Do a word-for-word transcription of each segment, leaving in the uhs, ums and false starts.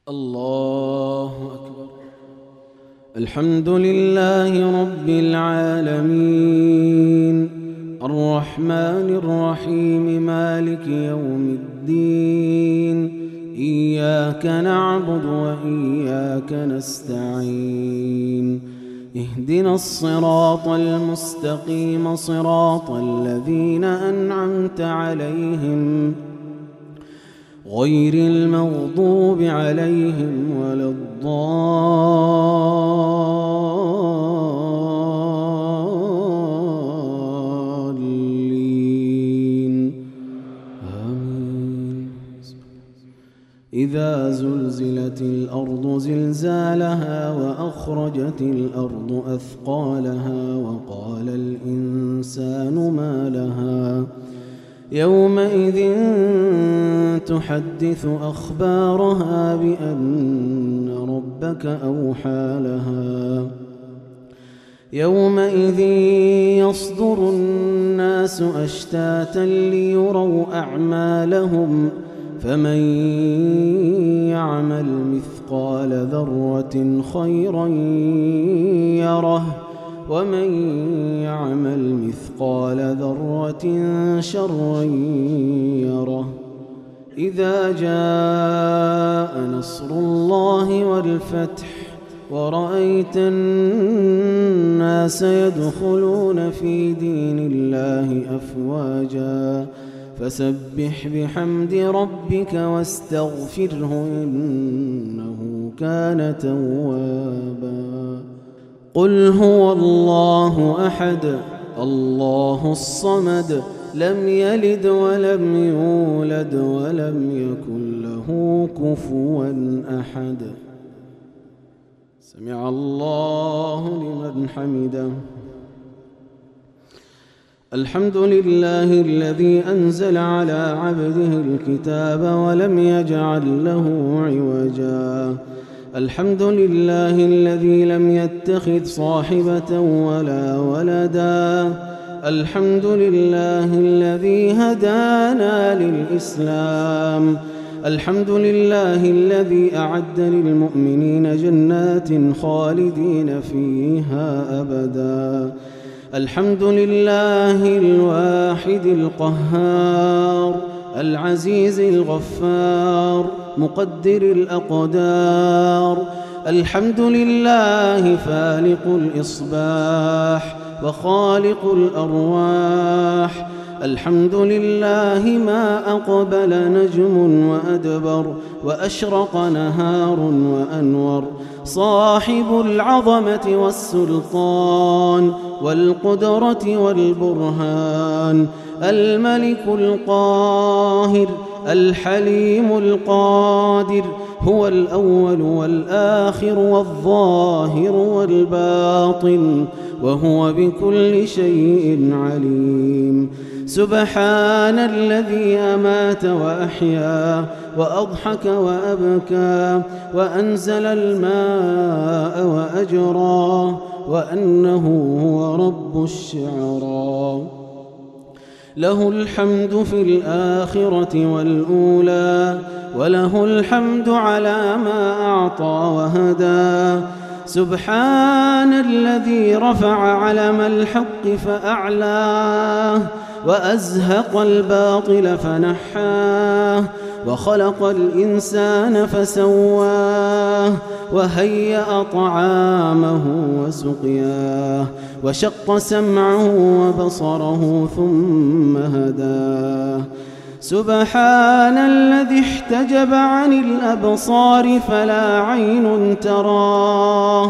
الله أكبر. الحمد لله رب العالمين الرحمن الرحيم مالك يوم الدين إياك نعبد وإياك نستعين اهدنا الصراط المستقيم صراط الذين أنعمت عليهم غير المغضوب عليهم ولا الضالين آمين. إذا زلزلت الأرض زلزالها وأخرجت الأرض أثقالها وقال الإنسان ما لها يومئذ تحدث أخبارها بأن ربك أوحى لها يومئذ يصدر الناس أشتاتا ليروا أعمالهم فمن يعمل مثقال ذرة خيرا يره ومن يعمل مثقال ذرة شرا يره. إذا جاء نصر الله والفتح ورأيت الناس يدخلون في دين الله أفواجا فسبح بحمد ربك واستغفره إنه كان توابا. قل هو الله أحد الله الصمد لم يلد ولم يولد ولم يكن له كفوا أحد. سمع الله لمن حمده. الحمد لله الذي أنزل على عبده الكتاب ولم يجعل له عوجا. الحمد لله الذي لم يتخذ صاحبة ولا ولدا. الحمد لله الذي هدانا للإسلام. الحمد لله الذي أعد للمؤمنين جنات خالدين فيها أبدا. الحمد لله الواحد القهار العزيز الغفار مقدر الأقدار. الحمد لله فالق الإصباح وخالق الأرواح. الحمد لله ما أقبل نجم وأدبر وأشرق نهار وأنور. صاحب العظمة والسلطان والقدرة والبرهان. الملك القاهر الحليم القادر هو الأول والآخر والظاهر والباطن وهو بكل شيء عليم. سبحان الذي أمات وأحيا وأضحك وأبكى وأنزل الماء وأجرى وأنه هو رب الشعرى. له الحمد في الآخرة والأولى وله الحمد على ما أعطى وهدى. سبحان الذي رفع علم الحق فأعلاه وأزهق الباطل فنحاه وخلق الإنسان فسواه وهيأ طعامه وسقياه وشق سمعه وبصره ثم هداه. سبحان الذي احتجب عن الأبصار فلا عين تراه.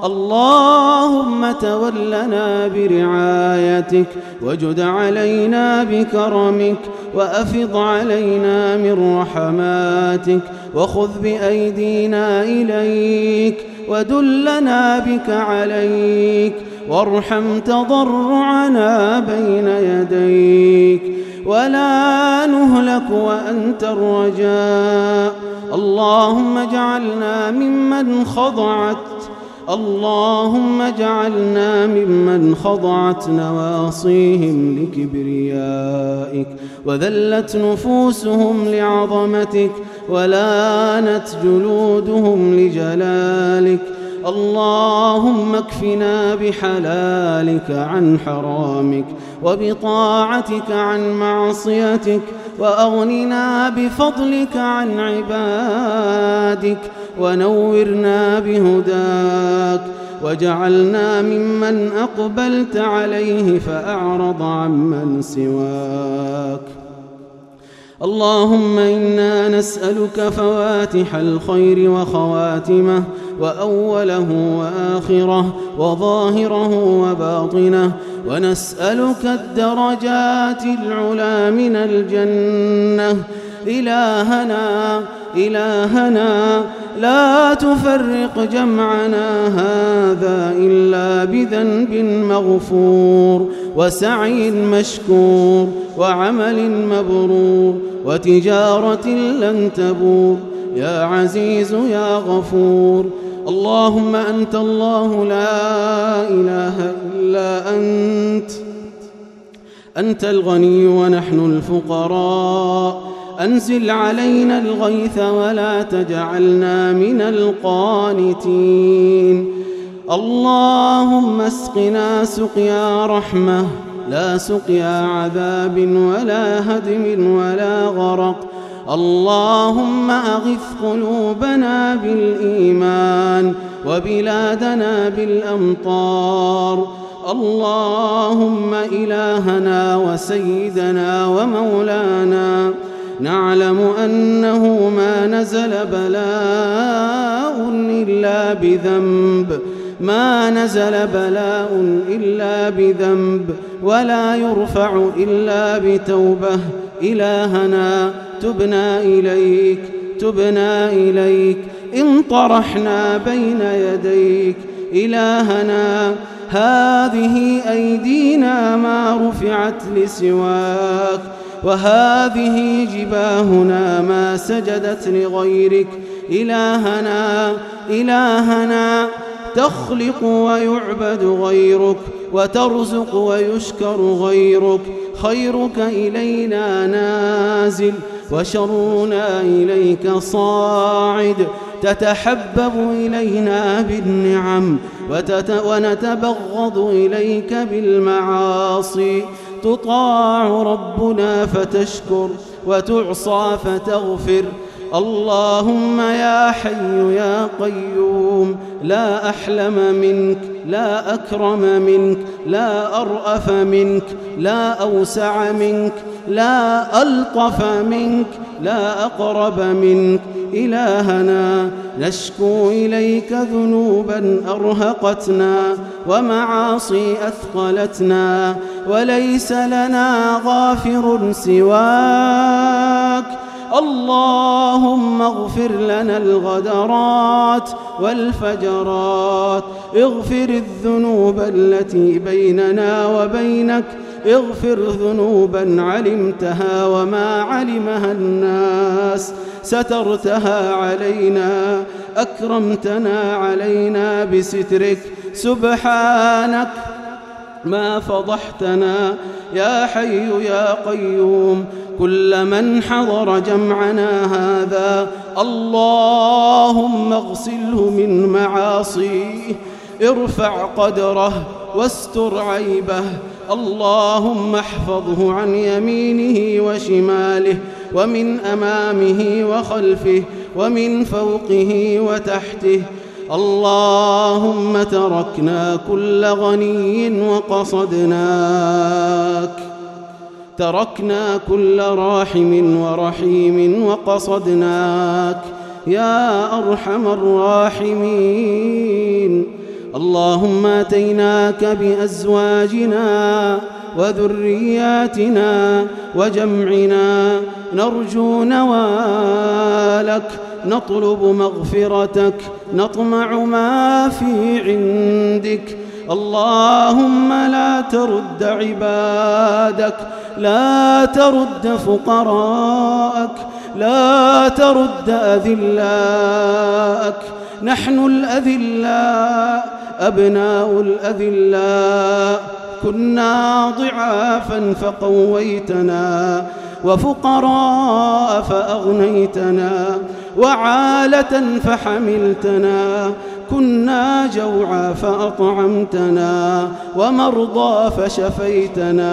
اللهم تولنا برعايتك وجد علينا بكرمك وأفض علينا من رحماتك وخذ بأيدينا إليك ودلنا بك عليك وارحم تضرعنا بين يديك ولا نهلك وأنت الرجاء. اللهم اجعلنا ممن خضعت اللهم اجعلنا ممن خضعت نواصيهم لكبريائك وذلت نفوسهم لعظمتك ولانت جلودهم لجلالك. اللهم اكفنا بحلالك عن حرامك، وبطاعتك عن معصيتك، وأغننا بفضلك عن عبادك، ونورنا بهداك، وجعلنا ممن أقبلت عليه فأعرض عمن سواك. اللهم إنا نسألك فواتح الخير وخواتمه، وأوله وآخره، وظاهره وباطنه، ونسألك الدرجات العلى من الجنة. إلهنا إلهنا لا تفرق جمعنا هذا إلا بذنب مغفور، وسعي مشكور، وعمل مبرور، وتجارة لن تبور، يا عزيز يا غفور. اللهم أنت الله لا إله إلا أنت، أنت الغني ونحن الفقراء. أنزل علينا الغيث ولا تجعلنا من القانتين. اللهم اسقنا سقيا رحمة لا سقيا عذاب ولا هدم ولا غرق. اللهم أغث قلوبنا بالإيمان، وبلادنا بالأمطار. اللهم إلهنا وسيدنا ومولانا، نعلم أنه ما نزل بلاء إلا بذنب، ما نزل بلاء إلا بذنب، ولا يرفع إلا بتوبة. إلهنا تبنا إليك، تبنا إليك، انطرحنا بين يديك. إلهنا هذه أيدينا ما رفعت لسواك، وهذه جباهنا ما سجدت لغيرك. إلهنا إلهنا تخلق ويعبد غيرك، وترزق ويشكر غيرك. خيرك إلينا نازل، وشرنا إليك صاعد. تتحبب إلينا بالنعم، ونتبغض إليك بالمعاصي. تطاع ربنا فتشكر، وتعصى فتغفر. اللهم يا حي يا قيوم، لا أحلم منك، لا أكرم منك، لا أرأف منك، لا أوسع منك، لا ألطف منك، لا أقرب منك. إلهنا نشكو إليك ذنوبا أرهقتنا، ومعاصي أثقلتنا، وليس لنا غافر سواك. اللهم اغفر لنا الغدرات والفجرات، اغفر الذنوب التي بيننا وبينك، اغفر ذنوبا علمتها وما علمها الناس، سترتها علينا، أكرمتنا علينا بسترك. سبحانك ما فضحتنا يا حي يا قيوم. كل من حضر جمعنا هذا اللهم اغسله من معاصيه، ارفع قدره واستر عيبه. اللهم احفظه عن يمينه وشماله، ومن أمامه وخلفه، ومن فوقه وتحته. اللهم تركنا كل غني وقصدناك، تركنا كل راحم ورحيم وقصدناك يا أرحم الراحمين. اللهم أتيناك بأزواجنا وذرياتنا وجمعنا، نرجو نوالك، نطلب مغفرتك، نطمع ما في عندك. اللهم لا ترد عبادك، لا ترد فقراءك، لا ترد أذلاءك. نحن الأذلاء، أبناء الأذلاء، كنا ضعافا فقويتنا، وفقراء فأغنيتنا وعالة فحملتنا كنا جوعا فأطعمتنا ومرضى فشفيتنا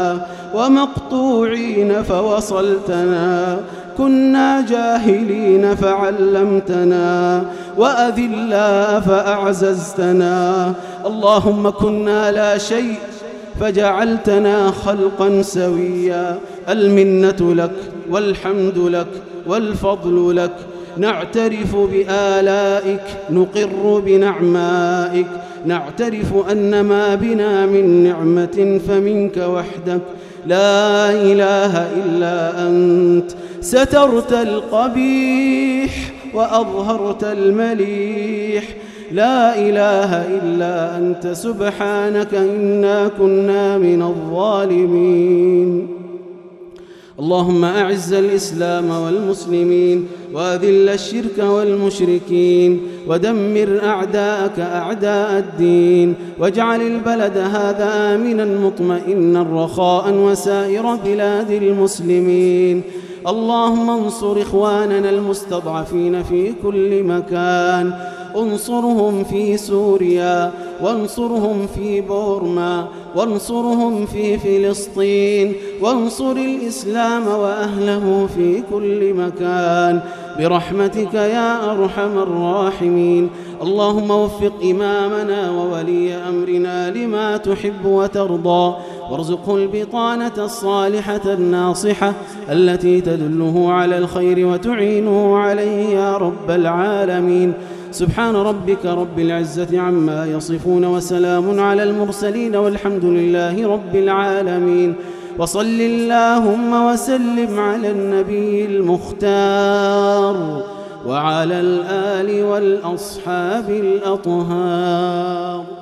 ومقطوعين فوصلتنا كنا جاهلين فعلمتنا وأذلاء فأعززتنا اللهم كنا لا شيء فجعلتنا خلقا سويا المنة لك والحمد لك والفضل لك نعترف بآلائك نقر بنعمائك نعترف أن ما بنا من نعمة فمنك وحدك لا إله إلا أنت سترت القبيح وأظهرت المليح لا إله إلا أنت سبحانك إنا كنا من الظالمين اللهم أعز الإسلام والمسلمين وأذل الشرك والمشركين ودمر أعداءك أعداء الدين واجعل البلد هذا آمنا مطمئنا رخاء وسائر بلاد المسلمين اللهم انصر إخواننا المستضعفين في كل مكان انصرهم في سوريا وانصرهم في بورما وانصرهم في فلسطين وانصر الإسلام وأهله في كل مكان برحمتك يا أرحم الراحمين اللهم وفق إمامنا وولي أمرنا لما تحب وترضى وارزقه البطانة الصالحة الناصحة التي تدله على الخير وتعينه عليه يا رب العالمين سبحان ربك رب العزة عما يصفون وسلام على المرسلين والحمد لله رب العالمين وصل اللهم وسلم على النبي المختار وعلى الآل والأصحاب الأطهار.